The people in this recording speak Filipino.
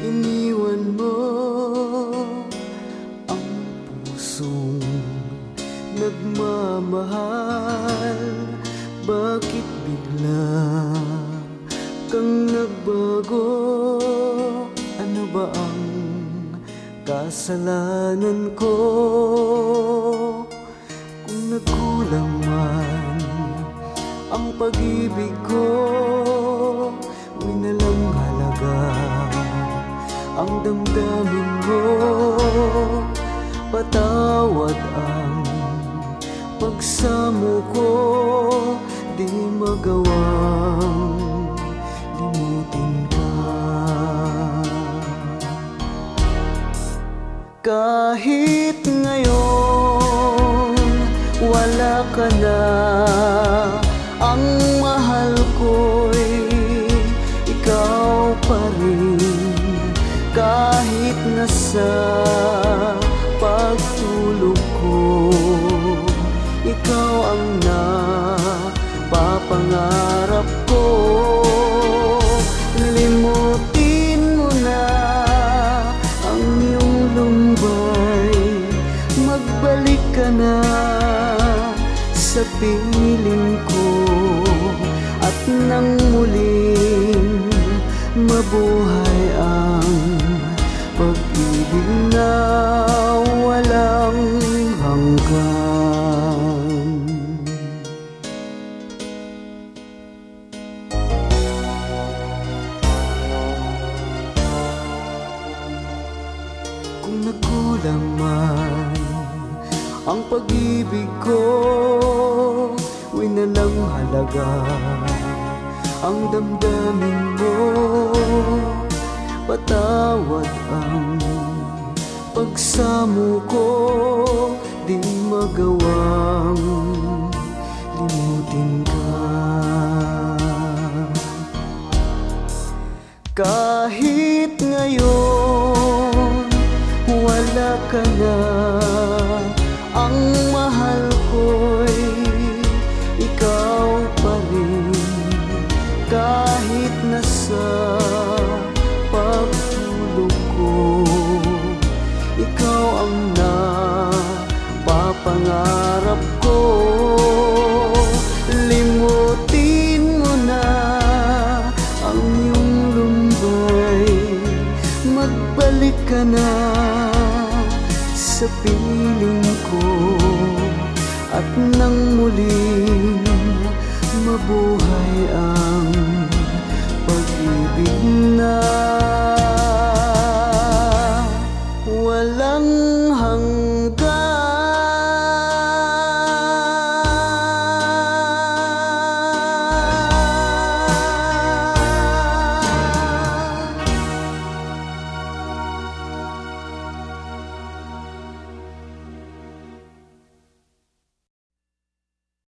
iniwan mo ang pusong nagmamahal. Bakit bigla kang nagbago? Ano ba ang kasalanan ko? Kung nagkulang man ang pag-ibig ko, winalang halaga ang damdamin mo. Patawad ang pagsamo ko, di magawang limutin ka. Kahit ngayon wala ka na, ang mahal ko'y ikaw pa rin. Kahit nasa pagtulog ko, ikaw ang napapangarap ko. Limutin mo na ang iyong lumbay, magbalik ka na sa piling ko, at nang muling mabuhay ang pag-ibig na walang hanggan. Kung nagkulang man ang pag-ibig ko, winalang halaga ang damdamin mo. Patawad ang pagsamo ko, di magawang limutin ka. Kahit ngayon wala ka na, ang mahal ko'y ikaw pa rin. Kahit nasa pagtulog ko, ikaw ang napapangarap ko. Limutin mo na ang iyong lumbay, magbalik ka na sa piling ko, at nang muling mabuhay ang pag-ibig na walang hanggan.